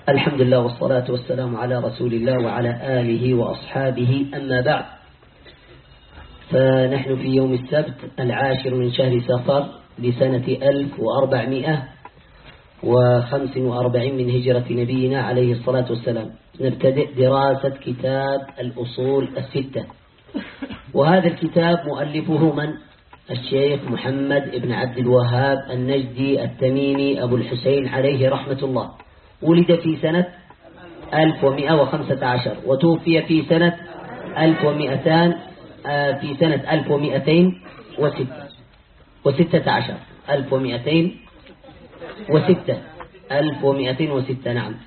الحمد لله والصلاة والسلام على رسول الله وعلى آله وأصحابه، أما بعد. فنحن في يوم السبت 10 من شهر صفر لسنة 1445 من هجرة نبينا عليه الصلاة والسلام. نبتدئ دراسة كتاب الأصول الستة، وهذا الكتاب مؤلفه من؟ الشيخ محمد بن عبد الوهاب النجدي التميمي أبو الحسين عليه رحمة الله. ولد في سنة 1115 وتوفي في سنة 1200 في سنة 1206 نعم.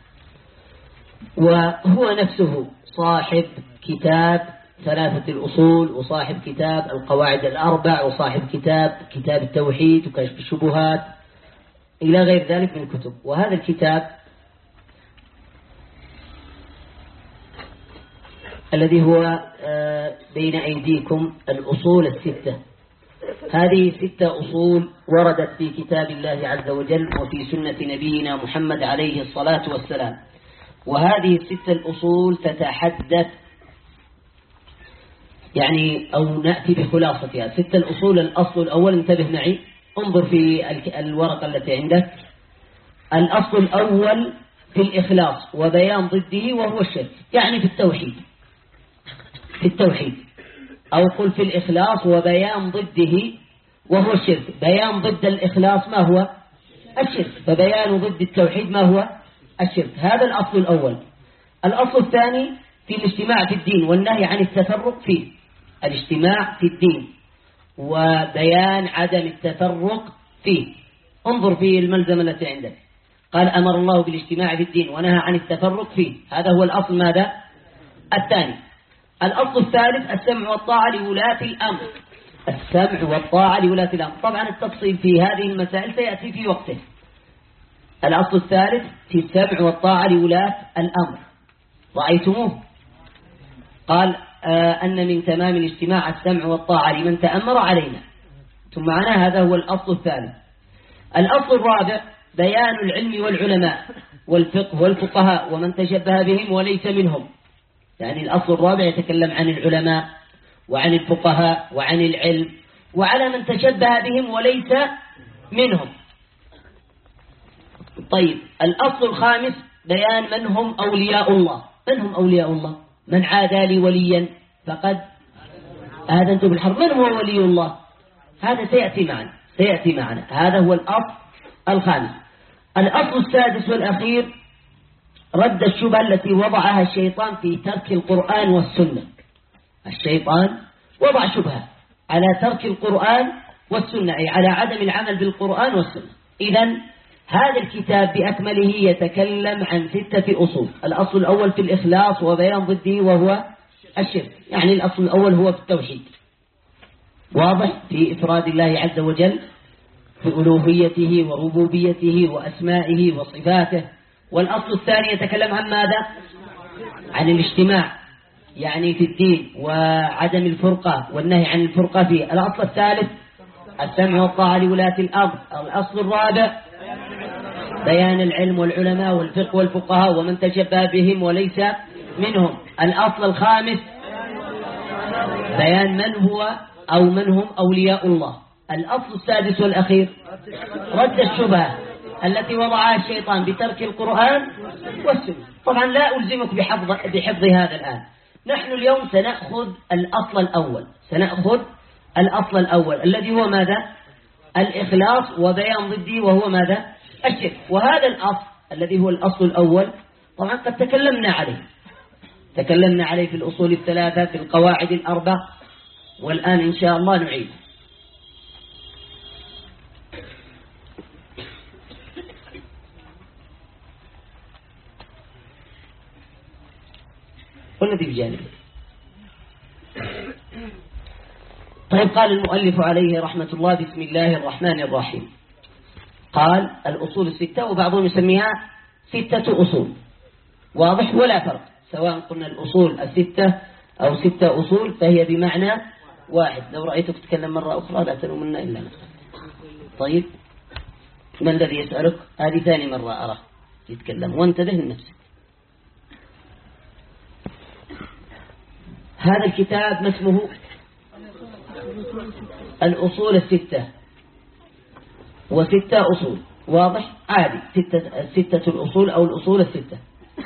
وهو نفسه صاحب كتاب ثلاثة الأصول، وصاحب كتاب القواعد الأربع، وصاحب كتاب التوحيد وكشف الشبهات إلى غير ذلك من كتب. وهذا الكتاب الذي هو بين أيديكم الأصول الستة، هذه 6 أصول وردت في كتاب الله عز وجل وفي سنة نبينا محمد عليه الصلاة والسلام. وهذه 6 الأصول تتحدث أو نأتي بخلاصتها. 6 الأصول. الأصل الأول، انتبه معي، انظر في الورقة التي عندك. الأصل الأول في الإخلاص وبيان ضده وهو الشرك، يعني في التوحيد، أو قل في الإخلاص وبيان ضده وهو الشرك. بيان ضد الإخلاص ما هو؟ الشرك، فبيان ضد التوحيد ما هو؟ الشرك. هذا الأصل الأول. الأصل الثاني في الاجتماع في الدين والنهي عن التفرق فيه. الاجتماع في الدين وبيان عدم التفرق فيه. انظر في الملزمة التي عندك، قال أمر الله بالاجتماع في الدين ونهى عن التفرق فيه. هذا هو الأصل ماذا؟ الثاني. الأصل الثالث السمع والطاعة لولاة الأمر. السمع والطاعة لولاة الأمر. طبعا التفصيل في هذه المسائل سيأتي في وقته. الأصل الثالث في السمع والطاعة لولاة الأمر. رأيتموه؟ قال أن من تمام الاجتماع السمع والطاعة لمن تأمر علينا. ثم معنا هذا هو الأصل الثالث. الأصل الرابع بيان العلم والعلماء والفقه والفقهاء ومن تشبه بهم وليس منهم. يعني الأصل الرابع يتكلم عن العلماء وعن الفقهاء وعن العلم وعلى من تشبه بهم وليس منهم. طيب، الأصل الخامس بيان من هم أولياء الله. من هم أولياء الله؟ من عادى لي وليا فقد آذنت بالحرب. من هو ولي الله؟ هذا سيأتي معنا. هذا هو الأصل الخامس. الأصل السادس والأخير رد الشبهة التي وضعها الشيطان في ترك القرآن والسنة. الشيطان وضع شبهة على ترك القرآن والسنة، أي على عدم العمل بالقرآن والسنة. إذن هذا الكتاب بأكمله يتكلم عن 6 أصول. الأصل الأول في الإخلاص وبيان ضده وهو الشرك، يعني الأصل الأول هو في التوحيد، واضح، في إفراد الله عز وجل في ألوهيته وربوبيته وأسمائه وصفاته. والأصل الثاني يتكلم عن ماذا؟ عن الاجتماع يعني في الدين وعدم الفرقة والنهي عن الفرقة فيه. الأصل الثالث السمع والطاعة لولاة الأمر. الأصل الرابع بيان العلم والعلماء والفقه والفقهاء ومن تشبه بهم وليس منهم. الأصل الخامس بيان من هو أو من هم أولياء الله. الأصل السادس والأخير رد الشبهة التي وضعها الشيطان بترك القرآن والسنة. طبعا لا ألزمك بحفظ هذا الآن. نحن اليوم سنأخذ الأصل الأول الذي هو ماذا؟ الإخلاص وبيان ضده وهو ماذا؟ الشرك. وهذا الأصل الذي هو الأصل الأول طبعا قد تكلمنا عليه في الأصول الثلاثة في القواعد الأربع، والآن إن شاء الله نعيد. والذي بجانبه. طيب، قال المؤلف عليه رحمة الله: بسم الله الرحمن الرحيم. قال الأصول 6، وبعضهم يسميها 6 أصول. واضح ولا فرق، سواء قلنا الأصول 6 أو 6 أصول فهي بمعنى واحد. لو رأيتك تتكلم مرة أخرى لا تلومنا إلا نفسك. طيب، ما الذي يسألك؟ هذه ثاني مرة أرى. يتكلم، وانتبه لنفسك. هذا الكتاب ما اسمه؟ الأصول الستة، وستة أصول، واضح؟ عادي، ستة الأصول أو الأصول الستة.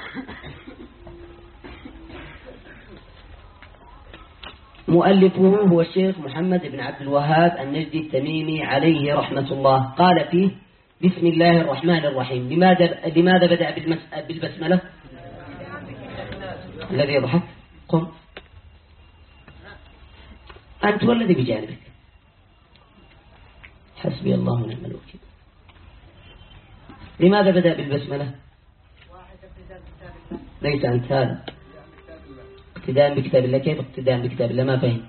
مؤلفه هو الشيخ محمد بن عبد الوهاب النجدي التميمي عليه رحمة الله. قال فيه: بسم الله الرحمن الرحيم. لماذا بدأ بالبسملة؟ الذي يضحك قم أنت والذي بجانبك. حسبي الله ونعم الوكيل. لماذا بدأ بالبسملة؟ ليس أنت، هذا اقتداء بكتاب الله. كيف اقتداء بكتاب الله؟ ما فهمت.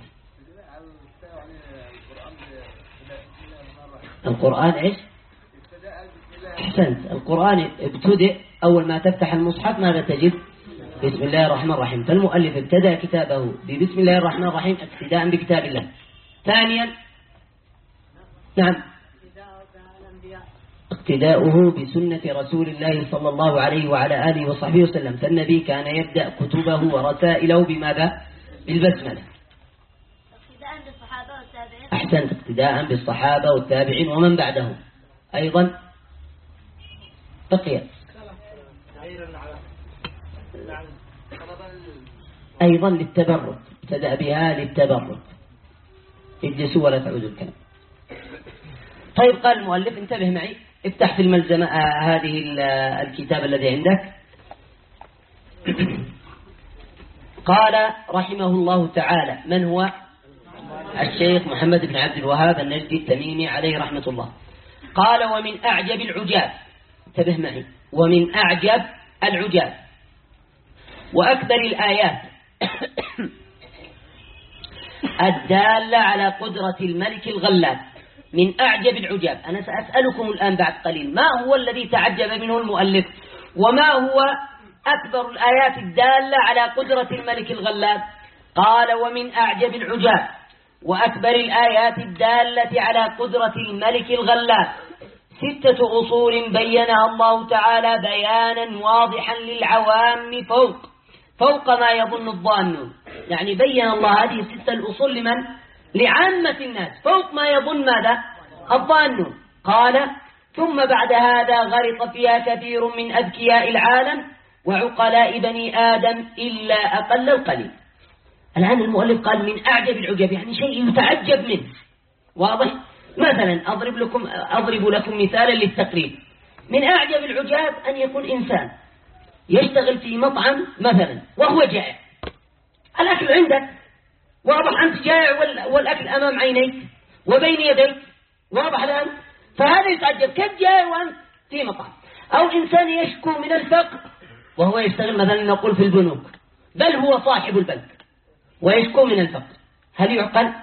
القرآن ايش؟ احسنت. القرآن ابتدأ أول ما تفتح المصحف ماذا تجد؟ بسم الله الرحمن الرحيم. فالمؤلف ابتدأ كتابه ببسم الله الرحمن الرحيم اقتداء بكتاب الله. ثانيا، نعم، اقتداؤه بسنة رسول الله صلى الله عليه وعلى آله وصحبه وسلم. فالنبي كان يبدأ كتبه ورسائله بماذا؟ بالبسملة. اقتداء بالصحابة والتابعين. أحسنت، اقتداء بالصحابة والتابعين ومن بعدهم. أيضا بقي أيضا للتبرك، ابتدأ بها للتبرك. اجلسوا ولا تعودوا الكلام. طيب، قال المؤلف، انتبه معي، افتح في الملزمة هذه الكتاب الذي عندك. قال رحمه الله تعالى: من هو؟ الشيخ محمد بن عبد الوهاب النجدي التميمي عليه رحمة الله. قال: ومن أعجب العجاب، انتبه معي، ومن أعجب العجاب وأكثر الآيات الدالة على قدرة الملك الغلاب. من أعجب العجاب، أنا سأسألكم الآن بعد قليل ما هو الذي تعجب منه المؤلف، وما هو أكبر الآيات الدالة على قدرة الملك الغلاب. قال: ومن أعجب العجاب وأكبر الآيات الدالة على قدرة الملك الغلاب 6 أصول بينها الله تعالى بيانا واضحا للعوام فوق ما يظن الظانون. يعني بين الله هذه 6 الأصول لمن؟ لعامة الناس، فوق ما يظن ماذا؟ الظانون. قال: ثم بعد هذا غرق فيها كثير من أذكياء العالم وعقلاء بني آدم إلا أقل القليل. الآن المؤلف قال من أعجب العجب، يعني شيء يتعجب منه. واضح؟ مثلا أضرب لكم مثالا للتقريب. من أعجب العجاب أن يكون إنسان يشتغل في مطعم مثلا وهو جائع، الأكل عندك واضح، أنت جائع والأكل أمام عينيك وبين يديك، واضح الآن؟ فهذا يتعجب، كيف جائع وأنت في مطعم؟ أو إنسان يشكو من الفقر وهو يشتغل مثلا نقول في البنوك، بل هو صاحب البنك ويشكو من الفقر، هل يعقل؟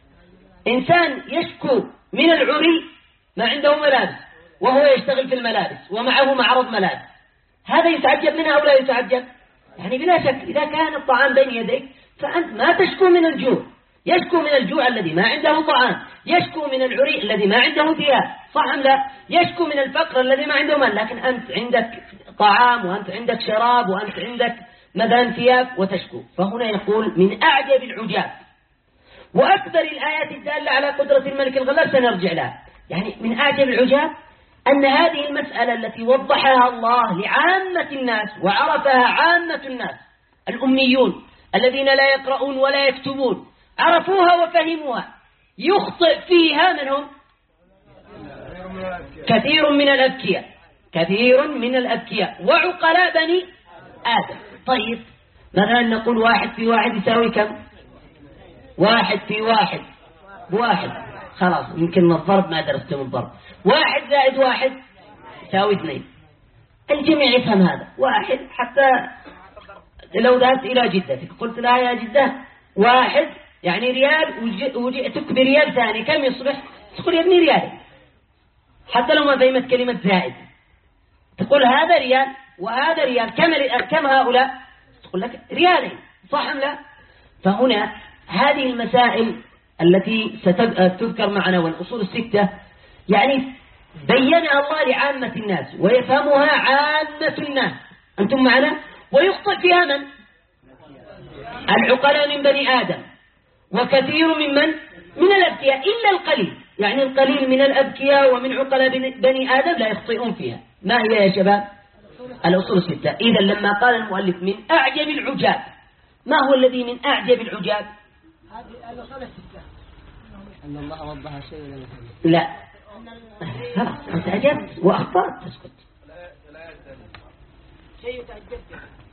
إنسان يشكو من العري، ما عنده ملابس وهو يشتغل في الملابس ومعه معرض ملابس، هذا يتعجب منها أو لا يتعجب؟ يعني بلا شك إذا كان الطعام بين يديك فأنت ما تشكو من الجوع، يشكو من الجوع الذي ما عنده طعام، يشكو من العري الذي ما عنده ثياب، صح أم لا؟ يشكو من الفقر الذي ما عنده مال، لكن أنت عندك طعام وأنت عندك شراب وأنت عندك مثلا ثياب وتشكو. فهنا يقول من أعجب العجاب وأكثر الآيات الدالة على قدرة الملك الغلاب، سنرجع لها. يعني من أعجب العجاب أن هذه المسألة التي وضحها الله لعامة الناس وعرفها عامة الناس الأميون الذين لا يقرؤون ولا يكتبون، عرفوها وفهموها، يخطئ فيها منهم كثير من الأذكياء وعقلاء بني آدم. طيب، مثلا نقول 1 في 1 يساوي كم؟ 1 في 1 بواحد، خلاص يمكن الضرب ما درستم الضرب. 1 زائد 1 يساوي 2، الجميع يفهم هذا. 1 حتى لو ذهبت إلى جدتك قلت لها يا جدة 1 يعني ريال وجئتك بريال ثاني، كم يصبح؟ تقول يا ابني ريال، حتى لو ما فهمت كلمة زائد تقول هذا ريال وهذا ريال، كم هؤلاء؟ تقول لك ريالين، صح أم لا؟ فهنا هذه المسائل التي ستذكر معنا والأصول 6 يعني بينها الله لعامة الناس ويفهمها عامة الناس، أنتم معنا؟ ويخطئ فيها من؟ العقلاء من بني آدم، وكثير من الأذكياء إلا القليل، يعني القليل من الأذكياء ومن عقلاء بني آدم لا يخطئون فيها. ما هي يا شباب؟ الأصول الستة. إذا لما قال المؤلف من أعجب العجاب، ما هو الذي من أعجب العجاب؟ هذه الأصول الستة. أن الله وضح شيء ولا لا، أنت أجبت وأخطأت، تسكت. شيء تعجبت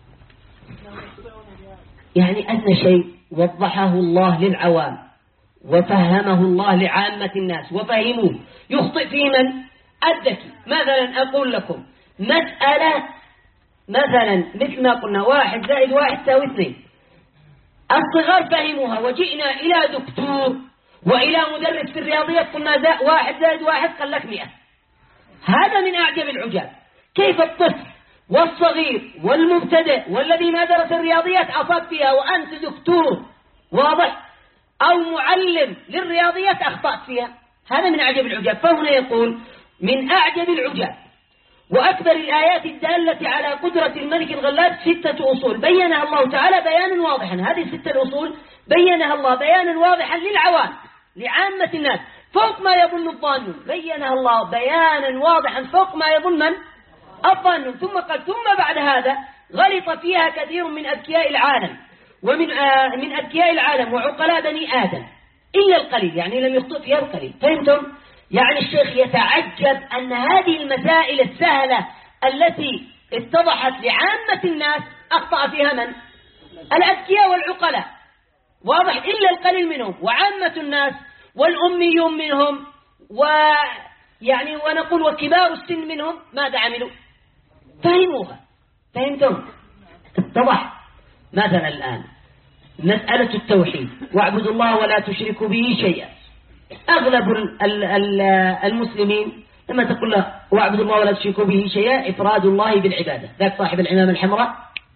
يعني أن شيء وضحه الله للعوام وفهمه الله لعامة الناس وفهموه، يخطئ فيه من؟ الذكي. مثلا أقول لكم مسألة، مثلا مثل ما قلنا 1 زائد 1 يساوي 2، الصغار فهموها وجئنا إلى دكتور وإلى مدرس في الرياضيات قلنا 1 زائد 1 قال لك 100. هذا من أعجب العجاب. كيف الطفل والصغير والمبتدئ والذي ما درس الرياضيات أصاب فيها وأنت دكتور واضح أو معلم للرياضيات أخطأت فيها؟ هذا من أعجب العجاب. فهنا يقول من أعجب العجاب وأكبر الآيات الدالة على قدرة الملك الغلاب 6 أصول بينها الله تعالى بيانا واضحا. هذه 6 الأصول بينها الله بيانا واضحا للعوام لعامة الناس فوق ما يظن الظانون، بينها الله بيانا واضحا فوق ما يظن من؟ الظانون. ثم قال ثم بعد هذا غلط فيها كثير من أذكياء العالم من أذكياء العالم وعقلاء بني آدم إلا القليل، يعني لم يخطئ فيها القليل. فهمتم؟ يعني الشيخ يتعجب أن هذه المسائل السهلة التي اتضحت لعامة الناس أخطأ فيها من؟ الأذكياء والعقلاء، واضح، إلا القليل منهم، وعامة الناس والأميون منهم ويعني ونقول وكبار السن منهم ماذا عملوا؟ فهموها. فهمتم؟ اتضح. مثلا الآن مسألة التوحيد، واعبدوا الله ولا تشركوا به شيئا. أغلب المسلمين لما تقول له واعبدوا الله ولا تشركوا به شيئا إفراد الله بالعبادة، ذاك صاحب العمامة الحمراء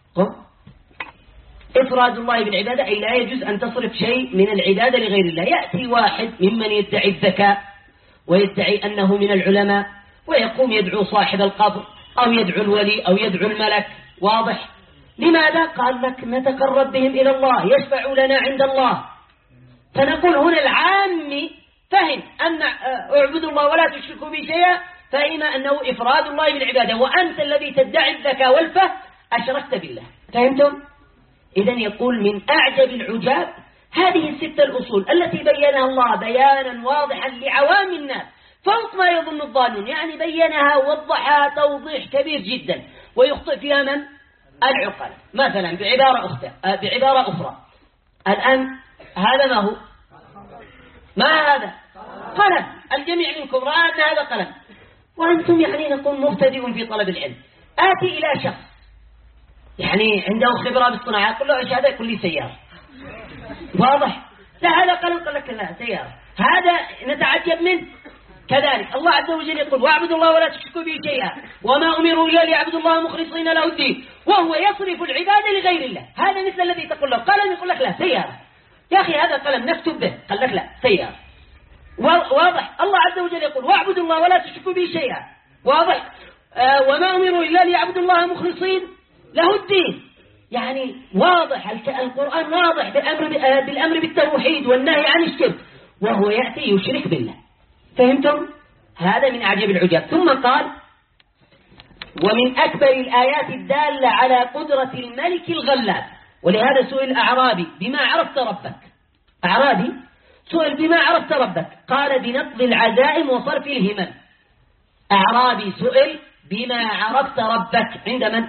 إفراد الله بالعبادة أي لا يجوز أن تصرف شيء من العبادة لغير الله. يأتي واحد ممن يدعي الذكاء ويدعي أنه من العلماء ويقوم يدعو صاحب القبر أو يدعو الولي أو يدعو الملك، واضح. لماذا؟ قال لك نتقرب بهم إلى الله يشفعوا لنا عند الله. فنقول هنا العام فهم أن اعبدوا الله ولا تشركوا به شيئا، فهم أنه إفراد الله بالعبادة، وأنت الذي تدعي الذكاء والفهم أشركت بالله. فهمتم؟ إذن يقول من أعجب العجاب هذه 6 الأصول التي بينها الله بيانا واضحا لعوام الناس فوق ما يظن الظانون، يعني بينها ووضحها توضيح كبير جدا، ويخطئ فيها من؟ العقل. مثلا بعبارة أخرى الآن هذا ما هو؟ ما هذا؟ قلم. الجميع منكم رأى أن هذا قلم، وأنتم يعني نكون مبتدئ في طلب العلم. آتي إلى شخص يعني عنده خبرة بالصناعة أقول له إيش هذا؟ يقول لي سيارة، واضح. لا هذا قلم، قال لك لا سيارة. هذا نتعجب منه. كذلك الله عز وجل يقول واعبدوا الله ولا تشركوا به شيئا وما أمروا إلا ليعبدوا الله مخلصين له الدين وهو يصرف العبادة لغير الله. هذا مثل الذي تقول له قلم يقول لك لا سيارة. يا أخي هذا قلم نكتب به، قال لك لا سيارة، واضح. الله عز وجل يقول واعبدوا الله ولا تشركوا به شيئا، واضح. وما أمروا إلا ليعبدوا الله مخلصين له الدين، يعني واضح. القرآن واضح بالأمر بالتوحيد والنهي عن الشرك، وهو يأتي يشرك بالله. فهمتم؟ هذا من أعجب العجاب. ثم قال ومن أكبر الآيات الدالة على قدرة الملك الغلاب. ولهذا سئل أعرابي بما عرفت ربك، أعرابي سئل بما عرفت ربك قال بنقض العزائم وصرف الهمم. أعرابي سئل بما عرفت ربك عند من؟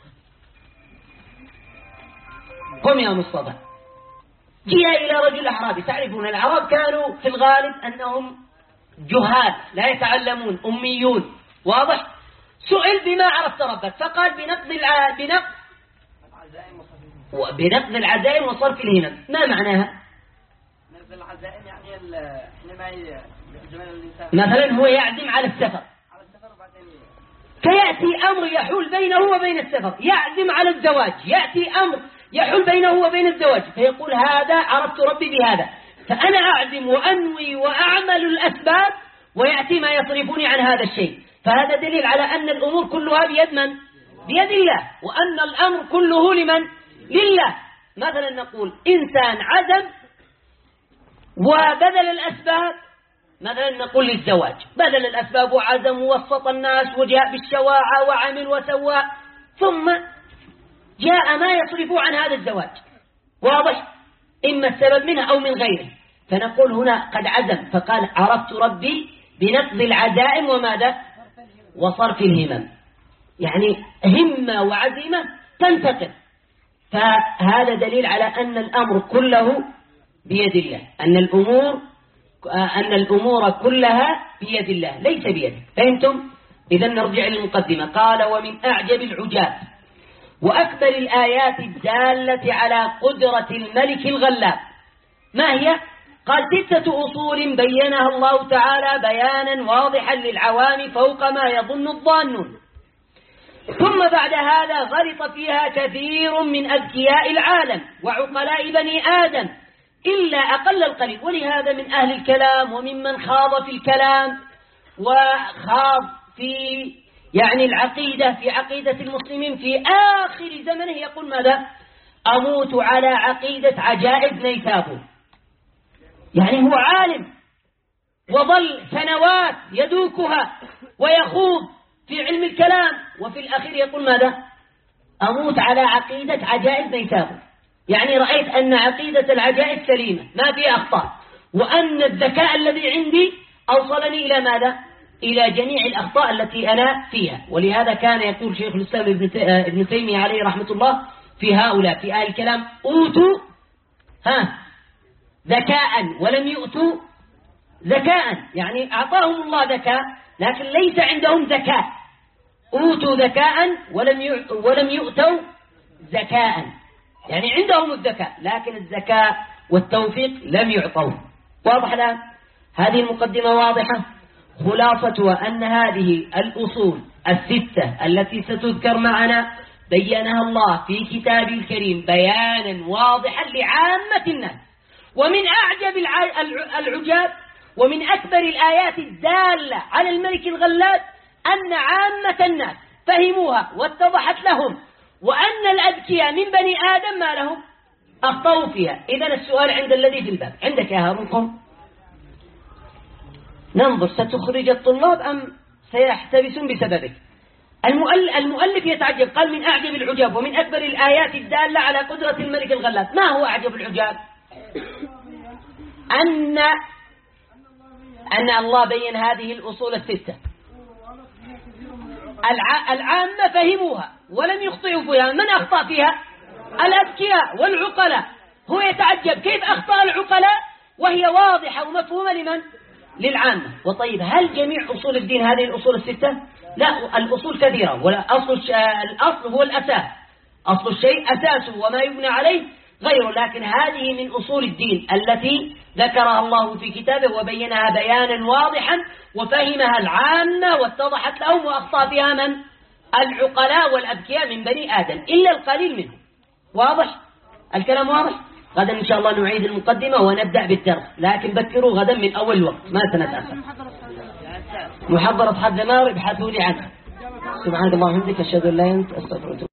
قم يا مصطفى. جاء إلى رجل أعرابي. تعرفون الأعراب كانوا في الغالب أنهم جهال لا يتعلمون أميون، واضح. سئل بما عرفت ربك فقال بنقض العزائم وصرف الهمم. ما معناها؟ نقض العزائم يعني حينما مثلا هو يعزم على السفر فيأتي أمر يحول بينه وبين السفر، يعزم على الزواج، يأتي أمر يحول بينه وبين الزواج فيقول هذا عرفت ربي بهذا، فأنا أعزم وأنوي وأعمل الأسباب ويأتي ما يصرفني عن هذا الشيء. فهذا دليل على أن الأمور كلها بيد من؟ بيد الله، وأن الأمر كله لمن؟ لله. مثلا نقول إنسان عزم وبذل الأسباب، مثلا نقول للزواج بذل الأسباب وعزم ووسط الناس وجاء بالشواعة وعمل وسوى، ثم جاء ما يصرف عن هذا الزواج، واضح؟ إما السبب منه أو من غيره. فنقول هنا قد عزم، فقال عرفت ربي بنقض العزائم وماذا؟ وصرف الهمم، يعني همة وعزيمة تنتقل. فهذا دليل على أن الأمر كله بيد الله، أن الأمور كلها بيد الله ليس بيده. فهمتم؟ إذا نرجع للمقدمة. قال ومن أعجب العجاب وأكبر الآيات الدالة على قدرة الملك الغلاب ما هي؟ قال 6 أصول بينها الله تعالى بيانا واضحا للعوام فوق ما يظن الظانون، ثم بعد هذا غلط فيها كثير من أذكياء العالم وعقلاء بني آدم إلا أقل القليل. ولهذا من أهل الكلام وممن خاض في الكلام وخاض في يعني العقيدة، في عقيدة المسلمين في آخر زمنه يقول ماذا؟ أموت على عقيدة عجائب نيسابور. يعني هو عالم وظل سنوات يدوكها ويخوض في علم الكلام، وفي الأخير يقول ماذا؟ أموت على عقيدة عجائب نيسابور. يعني رأيت أن عقيدة العجائب سليمة ما فيها أخطاء، وأن الذكاء الذي عندي أوصلني إلى ماذا؟ إلى جميع الأخطاء التي أنا فيها. ولهذا كان يقول شيخ الإسلام ابن تيمية عليه رحمة الله في هؤلاء في أهل الكلام أوتوا ذكاء ولم يؤتوا ذكاء، يعني أعطاهم الله ذكاء لكن ليس عندهم ذكاء. أوتوا ذكاء ولم يؤتوا ذكاء، يعني عندهم الذكاء لكن الذكاء والتوفيق لم يعطوه. واضح الآن؟ هذه المقدمة واضحة. خلاصتها أن هذه الأصول 6 التي ستذكر معنا بينها الله في كتابه الكريم بيانا واضحا لعامة الناس. ومن أعجب العجاب ومن أكبر الآيات الدالة على الملك الغلاب أن عامة الناس فهموها واتضحت لهم، وأن الأذكياء من بني آدم ما لهم أخطأوا فيها. إذن السؤال عند الذي في الباب، عندك يا هارون؟ ننظر ستخرج الطلاب أم سيحتبسون بسببك؟ المؤلف يتعجب، قال من أعجب العجاب ومن أكبر الآيات الدالة على قدرة الملك الغلاب. ما هو أعجب العجاب؟ أن الله بين هذه الأصول 6 العامة فهموها ولم يخطئوا فيها. من أخطأ فيها؟ الأذكياء والعقلاء. هو يتعجب كيف أخطأ العقلاء وهي واضحة ومفهومة لمن؟ للعامة. وطيب هل جميع أصول الدين هذه الأصول 6؟ لا، الأصول كثيرة، الأصل هو الأساس، أصل الشيء أساسه وما يبنى عليه غيره، لكن هذه من أصول الدين التي ذكرها الله في كتابه وبينها بيانا واضحا وفهمها العامة واتضحت لهم، وأخطأ فيها من؟ العقلاء والأذكياء من بني آدم إلا القليل منهم. واضح؟ الكلام واضح؟ غدا إن شاء الله نعيد المقدمة ونبدأ بالدرس، لكن بكروا غدا من أول الوقت ما سنتأخر. محضرة حد المغرب ابحثوا لي عنها. سبحانك اللهم وبحمدك أشهد أن لا إله إلا أنت أستغفرك.